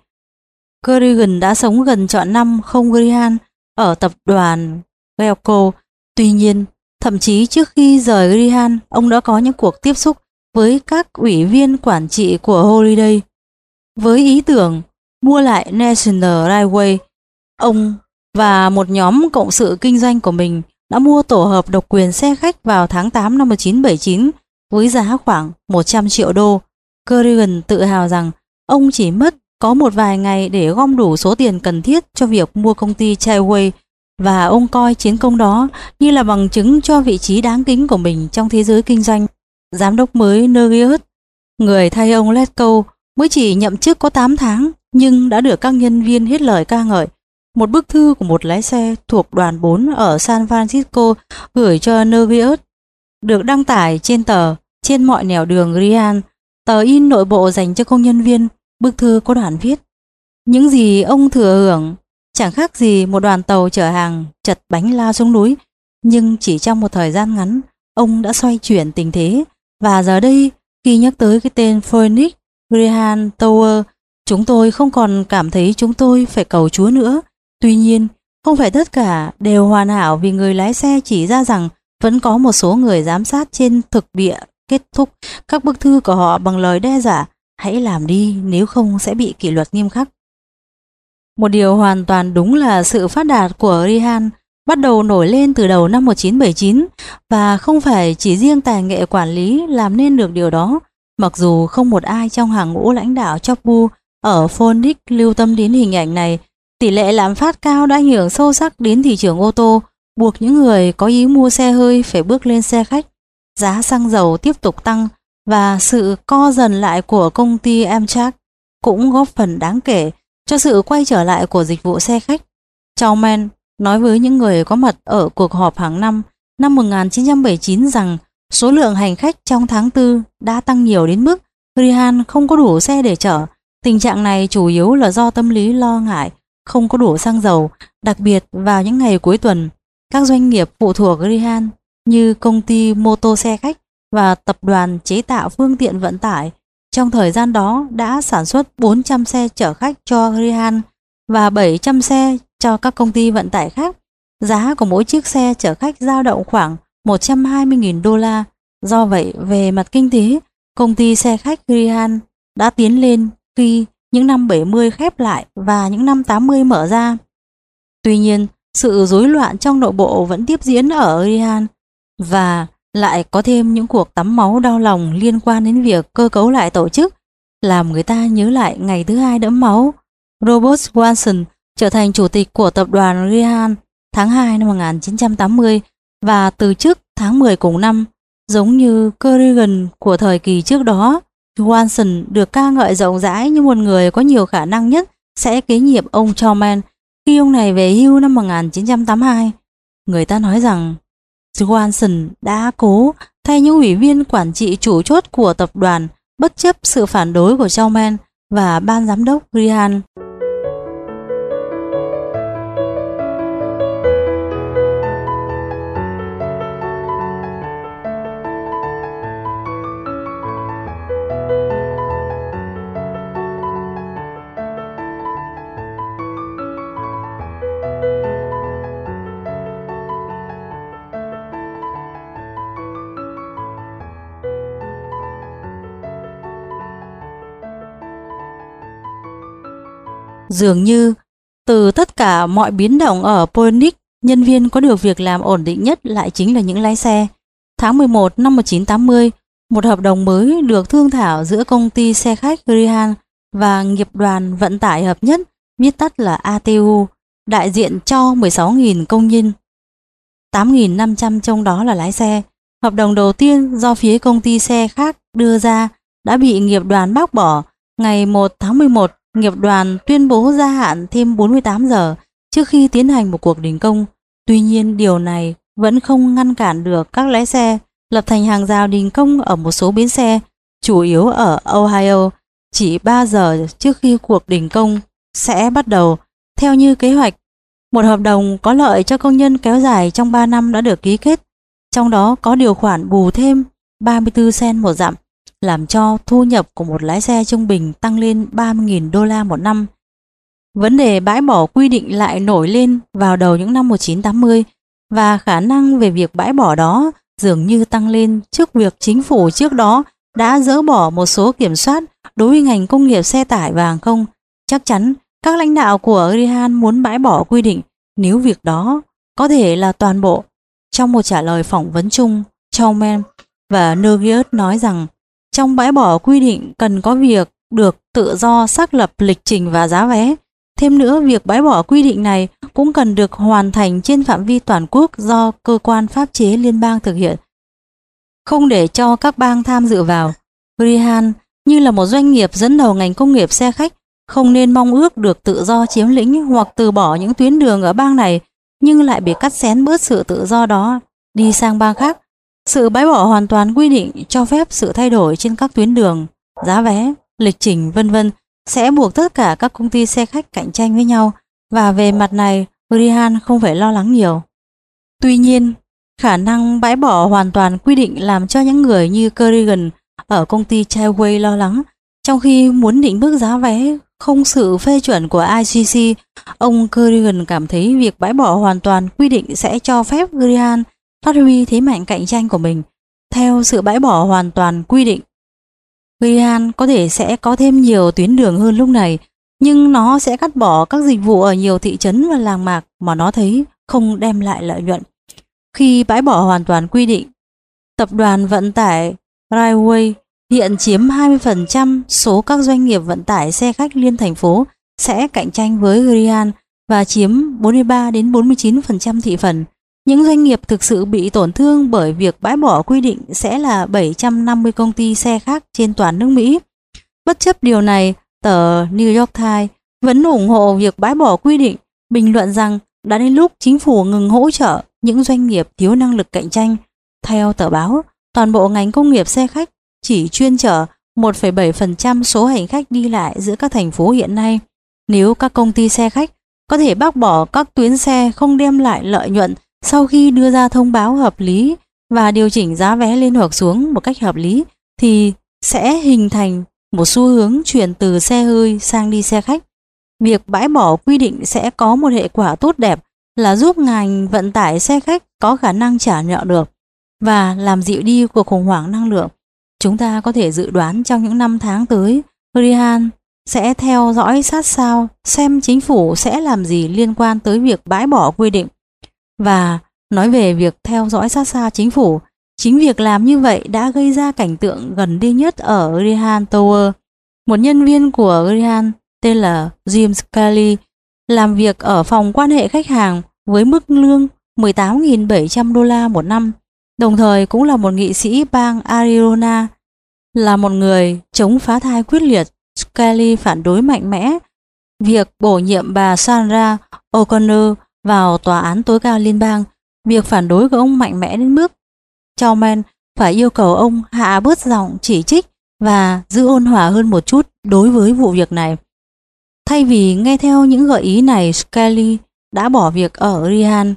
Kerrigan đã sống gần trọn năm không Rehan ở tập đoàn Velco. Tuy nhiên, thậm chí trước khi rời Rehan, ông đã có những cuộc tiếp xúc với các ủy viên quản trị của Holiday với ý tưởng mua lại National Railway. Ông và một nhóm cộng sự kinh doanh của mình đã mua tổ hợp độc quyền xe khách vào tháng 8 năm 1979 với giá khoảng 100 triệu đô. Kerrigan tự hào rằng ông chỉ mất có một vài ngày để gom đủ số tiền cần thiết cho việc mua công ty Chaiway, và ông coi chiến công đó như là bằng chứng cho vị trí đáng kính của mình trong thế giới kinh doanh. Giám đốc mới Nergius, người thay ông Letko, mới chỉ nhậm chức có 8 tháng nhưng đã được các nhân viên hết lời ca ngợi. Một bức thư của một lái xe thuộc đoàn 4 ở San Francisco gửi cho Nergius được đăng tải trên mọi nẻo đường Rehan, tờ in nội bộ dành cho công nhân viên. Bức thư có đoạn viết: Những gì ông thừa hưởng chẳng khác gì một đoàn tàu chở hàng chật bánh lao xuống núi, nhưng chỉ trong một thời gian ngắn, ông đã xoay chuyển tình thế. Và giờ đây, khi nhắc tới cái tên Phoenix Grihan Tower, chúng tôi không còn cảm thấy chúng tôi phải cầu Chúa nữa. Tuy nhiên, không phải tất cả đều hoàn hảo, vì người lái xe chỉ ra rằng vẫn có một số người giám sát trên thực địa kết thúc các bức thư của họ bằng lời đe dọa: hãy làm đi, nếu không sẽ bị kỷ luật nghiêm khắc. Một điều hoàn toàn đúng là sự phát đạt của Grihan bắt đầu nổi lên từ đầu năm 1979, và không phải chỉ riêng tài nghệ quản lý làm nên được điều đó. Mặc dù không một ai trong hàng ngũ lãnh đạo Chopbu ở Phoenix lưu tâm đến hình ảnh này, tỷ lệ lạm phát cao đã ảnh hưởng sâu sắc đến thị trường ô tô, buộc những người có ý mua xe hơi phải bước lên xe khách. Giá xăng dầu tiếp tục tăng, và sự co dần lại của công ty Amtrak cũng góp phần đáng kể cho sự quay trở lại của dịch vụ xe khách. Chauvin nói với những người có mặt ở cuộc họp hàng năm 1979 rằng số lượng hành khách trong tháng 4 đã tăng nhiều đến mức Grihan không có đủ xe để chở. Tình trạng này chủ yếu là do tâm lý lo ngại không có đủ xăng dầu, đặc biệt vào những ngày cuối tuần. Các doanh nghiệp phụ thuộc Grihan như công ty mô tô xe khách và tập đoàn chế tạo phương tiện vận tải trong thời gian đó đã sản xuất 400 xe chở khách cho Grihan và 700 xe cho các công ty vận tải khác. Giá của mỗi chiếc xe chở khách dao động khoảng 120.000 đô la. Do vậy, về mặt kinh tế, công ty xe khách Grihan đã tiến lên khi những năm 70 khép lại và những năm 80 mở ra. Tuy nhiên, sự rối loạn trong nội bộ vẫn tiếp diễn ở Grihan, và lại có thêm những cuộc tắm máu đau lòng liên quan đến việc cơ cấu lại tổ chức, làm người ta nhớ lại ngày thứ hai đẫm máu. Robert Watson trở thành chủ tịch của tập đoàn Grihan tháng 2 năm 1980 và từ chức tháng 10 cùng năm. Giống như Kerrigan của thời kỳ trước đó, Watson được ca ngợi rộng rãi như một người có nhiều khả năng nhất sẽ kế nhiệm ông Chauvin khi ông này về hưu năm 1982. Người ta nói rằng Watson đã cố thay những ủy viên quản trị chủ chốt của tập đoàn bất chấp sự phản đối của Chauvin và ban giám đốc Grihan. Dường như từ tất cả mọi biến động ở Phoenix, nhân viên có được việc làm ổn định nhất lại chính là những lái xe. Tháng 11 năm 1980, một hợp đồng mới được thương thảo giữa công ty xe khách Grihan và nghiệp đoàn vận tải hợp nhất, viết tắt là ATU, đại diện cho 16.000 công nhân, 8.500 trong đó là lái xe. Hợp đồng đầu tiên do phía công ty xe khác đưa ra đã bị nghiệp đoàn bác bỏ. Ngày 1 tháng 11, nghiệp đoàn tuyên bố gia hạn thêm 48 giờ trước khi tiến hành một cuộc đình công. Tuy nhiên, điều này vẫn không ngăn cản được các lái xe lập thành hàng rào đình công ở một số bến xe, chủ yếu ở Ohio, chỉ 3 giờ trước khi cuộc đình công sẽ bắt đầu. Theo như kế hoạch, một hợp đồng có lợi cho công nhân kéo dài trong 3 năm đã được ký kết, trong đó có điều khoản bù thêm 34 cent một dặm, làm cho thu nhập của một lái xe trung bình tăng lên 30.000 đô la một năm. Vấn đề bãi bỏ quy định lại nổi lên vào đầu những năm 1980, và khả năng về việc bãi bỏ đó dường như tăng lên trước việc chính phủ trước đó đã dỡ bỏ một số kiểm soát đối với ngành công nghiệp xe tải và hàng không. Chắc chắn các lãnh đạo của Grihan muốn bãi bỏ quy định nếu việc đó có thể là toàn bộ. Trong một trả lời phỏng vấn chung, Chauvin và Nugget nói rằng trong bãi bỏ quy định cần có việc được tự do xác lập lịch trình và giá vé. Thêm nữa, việc bãi bỏ quy định này cũng cần được hoàn thành trên phạm vi toàn quốc do cơ quan pháp chế liên bang thực hiện, không để cho các bang tham dự vào. Grihan như là một doanh nghiệp dẫn đầu ngành công nghiệp xe khách không nên mong ước được tự do chiếm lĩnh hoặc từ bỏ những tuyến đường ở bang này, nhưng lại bị cắt xén bớt sự tự do đó đi sang bang khác. Sự bãi bỏ hoàn toàn quy định cho phép sự thay đổi trên các tuyến đường, giá vé, lịch trình vân vân sẽ buộc tất cả các công ty xe khách cạnh tranh với nhau, và về mặt này, Greyhound không phải lo lắng nhiều. Tuy nhiên, khả năng bãi bỏ hoàn toàn quy định làm cho những người như Kerrigan ở công ty Trailway lo lắng. Trong khi muốn định mức giá vé không sự phê chuẩn của ICC, ông Kerrigan cảm thấy việc bãi bỏ hoàn toàn quy định sẽ cho phép Greyhound phát huy thế mạnh cạnh tranh của mình. Theo sự bãi bỏ hoàn toàn quy định, Greyhound có thể sẽ có thêm nhiều tuyến đường hơn lúc này, nhưng nó sẽ cắt bỏ các dịch vụ ở nhiều thị trấn và làng mạc mà nó thấy không đem lại lợi nhuận. Khi bãi bỏ hoàn toàn quy định, tập đoàn vận tải Railway hiện chiếm 20% số các doanh nghiệp vận tải xe khách liên thành phố sẽ cạnh tranh với Greyhound và chiếm 43 đến 49% thị phần. Những doanh nghiệp thực sự bị tổn thương bởi việc bãi bỏ quy định sẽ là 750 công ty xe khác trên toàn nước Mỹ. Bất chấp điều này, tờ New York Times vẫn ủng hộ việc bãi bỏ quy định, bình luận rằng đã đến lúc chính phủ ngừng hỗ trợ những doanh nghiệp thiếu năng lực cạnh tranh. Theo tờ báo, toàn bộ ngành công nghiệp xe khách chỉ chuyên chở 1,7% số hành khách đi lại giữa các thành phố hiện nay. Nếu các công ty xe khách có thể bác bỏ các tuyến xe không đem lại lợi nhuận sau khi đưa ra thông báo hợp lý và điều chỉnh giá vé lên hoặc xuống một cách hợp lý, thì sẽ hình thành một xu hướng chuyển từ xe hơi sang đi xe khách. Việc bãi bỏ quy định sẽ có một hệ quả tốt đẹp là giúp ngành vận tải xe khách có khả năng trả nợ được và làm dịu đi cuộc khủng hoảng năng lượng. Chúng ta có thể dự đoán trong những năm tháng tới, Greyhound sẽ theo dõi sát sao xem chính phủ sẽ làm gì liên quan tới việc bãi bỏ quy định. Và nói về việc theo dõi sát sao chính phủ, chính việc làm như vậy đã gây ra cảnh tượng gần đây nhất ở Greyhound Tower. Một nhân viên của Greyhound tên là Jim Scully làm việc ở phòng quan hệ khách hàng với mức lương 18.700 đô la một năm, đồng thời cũng là một nghị sĩ bang Arizona. Là một người chống phá thai quyết liệt, Scully phản đối mạnh mẽ việc bổ nhiệm bà Sandra O'Connor vào tòa án tối cao liên bang. Việc phản đối của ông mạnh mẽ đến mức Chauvin phải yêu cầu ông hạ bớt giọng chỉ trích và giữ ôn hòa hơn một chút đối với vụ việc này. Thay vì nghe theo những gợi ý này, Scully đã bỏ việc ở Greyhound.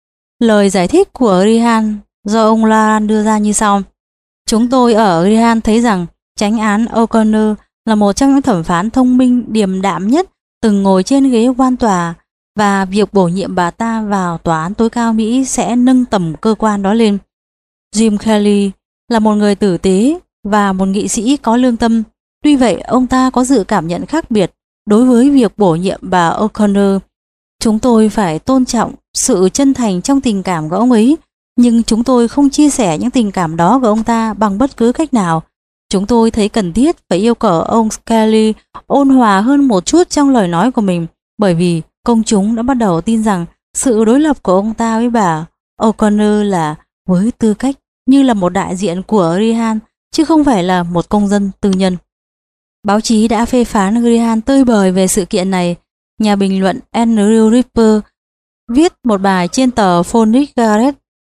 Lời giải thích của Greyhound do ông Laran đưa ra như sau: Chúng tôi ở Greyhound thấy rằng chánh án O'Connor là một trong những thẩm phán thông minh điềm đạm nhất từng ngồi trên ghế quan tòa, và việc bổ nhiệm bà ta vào tòa án tối cao Mỹ sẽ nâng tầm cơ quan đó lên. Jim Kelly là một người tử tế và một nghị sĩ có lương tâm. Tuy vậy, ông ta có dự cảm nhận khác biệt đối với việc bổ nhiệm bà O'Connor. Chúng tôi phải tôn trọng sự chân thành trong tình cảm của ông ấy, nhưng chúng tôi không chia sẻ những tình cảm đó của ông ta bằng bất cứ cách nào. Chúng tôi thấy cần thiết phải yêu cầu ông Scully ôn hòa hơn một chút trong lời nói của mình, bởi vì công chúng đã bắt đầu tin rằng sự đối lập của ông ta với bà O'Connor là với tư cách như là một đại diện của Greyhound, chứ không phải là một công dân tư nhân. Báo chí đã phê phán Greyhound tơi bời về sự kiện này. Nhà bình luận Andrew Ripper viết một bài trên tờ Phoenix Gazette: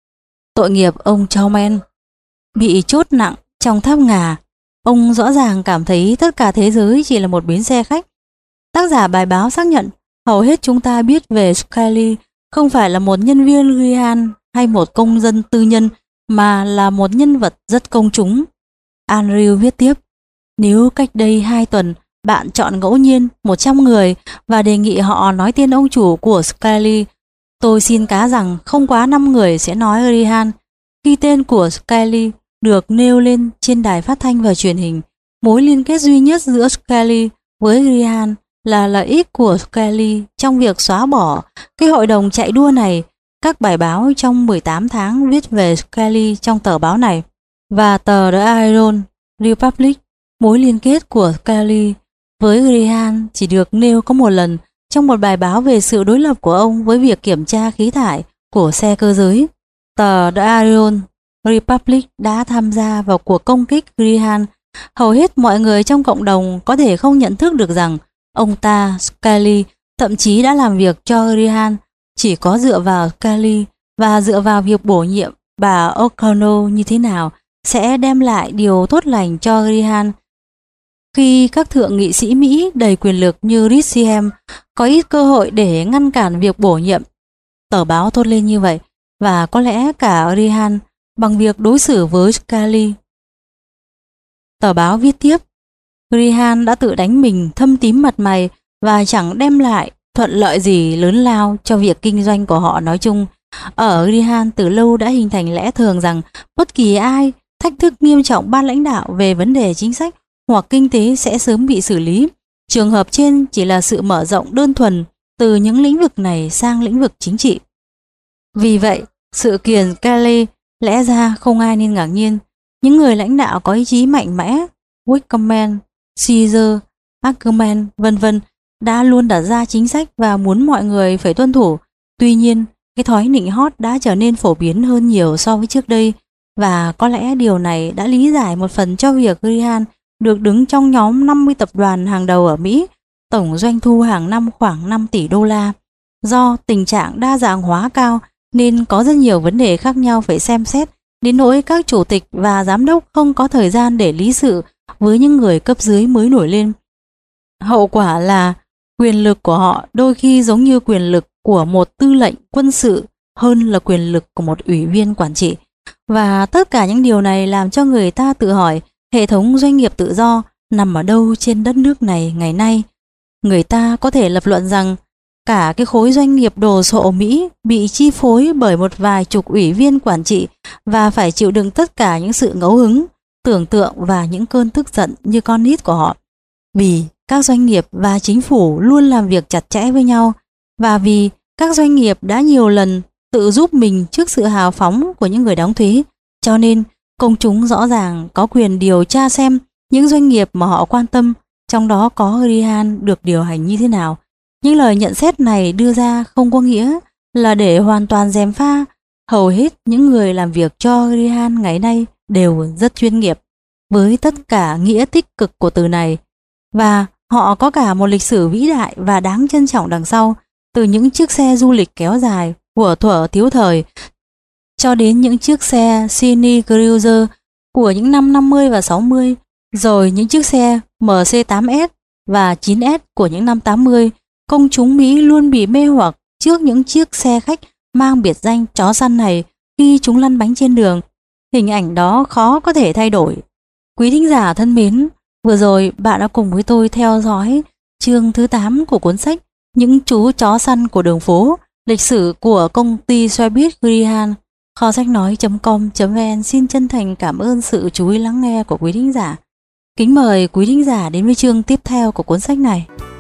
Tội nghiệp ông Chauvin bị chốt nặng trong tháp ngà. Ông rõ ràng cảm thấy tất cả thế giới chỉ là một bến xe khách. Tác giả bài báo xác nhận hầu hết chúng ta biết về Scully không phải là một nhân viên Greyhound hay một công dân tư nhân, mà là một nhân vật rất công chúng. Andrew viết tiếp: Nếu cách đây 2 tuần bạn chọn ngẫu nhiên 100 người và đề nghị họ nói tên ông chủ của Scully, tôi xin cá rằng không quá 5 người sẽ nói Greyhound. Khi tên của Scully được nêu lên trên đài phát thanh và truyền hình, mối liên kết duy nhất giữa Scully với Greyhound là lợi ích của Scully trong việc xóa bỏ cái hội đồng chạy đua này. Các bài báo trong 18 tháng viết về Scully trong tờ báo này và tờ The Iron Republic. Mối liên kết của Scully với Greyhound chỉ được nêu có một lần trong một bài báo về sự đối lập của ông với việc kiểm tra khí thải của xe cơ giới. Tờ The Iron Republic đã tham gia vào cuộc công kích Greyhound. Hầu hết mọi người trong cộng đồng có thể không nhận thức được rằng ông ta, Scully, thậm chí đã làm việc cho Greyhound. Chỉ có dựa vào Scully và dựa vào việc bổ nhiệm bà O'Connor như thế nào sẽ đem lại điều tốt lành cho Greyhound. khi các thượng nghị sĩ Mỹ đầy quyền lực như Richie có ít cơ hội để ngăn cản việc bổ nhiệm. Tờ báo thốt lên như vậy, và có lẽ cả Reagan bằng việc đối xử với Scully. Tờ báo viết tiếp, Reagan đã tự đánh mình thâm tím mặt mày và chẳng đem lại thuận lợi gì lớn lao cho việc kinh doanh của họ nói chung. Ở Reagan từ lâu đã hình thành lẽ thường rằng bất kỳ ai thách thức nghiêm trọng ban lãnh đạo về vấn đề chính sách hoặc kinh tế sẽ sớm bị xử lý. Trường hợp trên chỉ là sự mở rộng đơn thuần từ những lĩnh vực này sang lĩnh vực chính trị. Vì vậy, sự kiện Kelly lẽ ra không ai nên ngạc nhiên. Những người lãnh đạo có ý chí mạnh mẽ, Wickham, Caesar, Ackerman, vân vân đã luôn đặt ra chính sách và muốn mọi người phải tuân thủ. Tuy nhiên, cái thói nịnh hót đã trở nên phổ biến hơn nhiều so với trước đây, và có lẽ điều này đã lý giải một phần cho việc Reagan được đứng trong nhóm 50 tập đoàn hàng đầu ở Mỹ, tổng doanh thu hàng năm khoảng 5 tỷ đô la. Do tình trạng đa dạng hóa cao nên có rất nhiều vấn đề khác nhau phải xem xét, đến nỗi các chủ tịch và giám đốc không có thời gian để lý sự với những người cấp dưới mới nổi lên. Hậu quả là quyền lực của họ đôi khi giống như quyền lực của một tư lệnh quân sự hơn là quyền lực của một ủy viên quản trị. Và tất cả những điều này làm cho người ta tự hỏi hệ thống doanh nghiệp tự do nằm ở đâu trên đất nước này ngày nay. Người ta có thể lập luận rằng cả cái khối doanh nghiệp đồ sộ Mỹ bị chi phối bởi một vài chục ủy viên quản trị và phải chịu đựng tất cả những sự ngẫu hứng, tưởng tượng và những cơn tức giận như con nít của họ. Vì các doanh nghiệp và chính phủ luôn làm việc chặt chẽ với nhau, và vì các doanh nghiệp đã nhiều lần tự giúp mình trước sự hào phóng của những người đóng thuế, cho nên công chúng rõ ràng có quyền điều tra xem những doanh nghiệp mà họ quan tâm, trong đó có Reagan, được điều hành như thế nào. Những lời nhận xét này đưa ra không có nghĩa là để hoàn toàn gièm pha. Hầu hết những người làm việc cho Reagan ngày nay đều rất chuyên nghiệp, với tất cả nghĩa tích cực của từ này, và họ có cả một lịch sử vĩ đại và đáng trân trọng đằng sau, từ những chiếc xe du lịch kéo dài của thuở thiếu thời cho đến những chiếc xe Cine Cruiser của những năm 50 và 60, rồi những chiếc xe MC8S và 9S của những năm 80. Công chúng Mỹ luôn bị mê hoặc trước những chiếc xe khách mang biệt danh chó săn này khi chúng lăn bánh trên đường. Hình ảnh đó khó có thể thay đổi. Quý thính giả thân mến, vừa rồi bạn đã cùng với tôi theo dõi chương thứ 8 của cuốn sách Những chú chó săn của đường phố, lịch sử của công ty xe buýt Reagan. Kho sách nói.com.vn xin chân thành cảm ơn sự chú ý lắng nghe của quý thính giả. Kính mời quý thính giả đến với chương tiếp theo của cuốn sách này.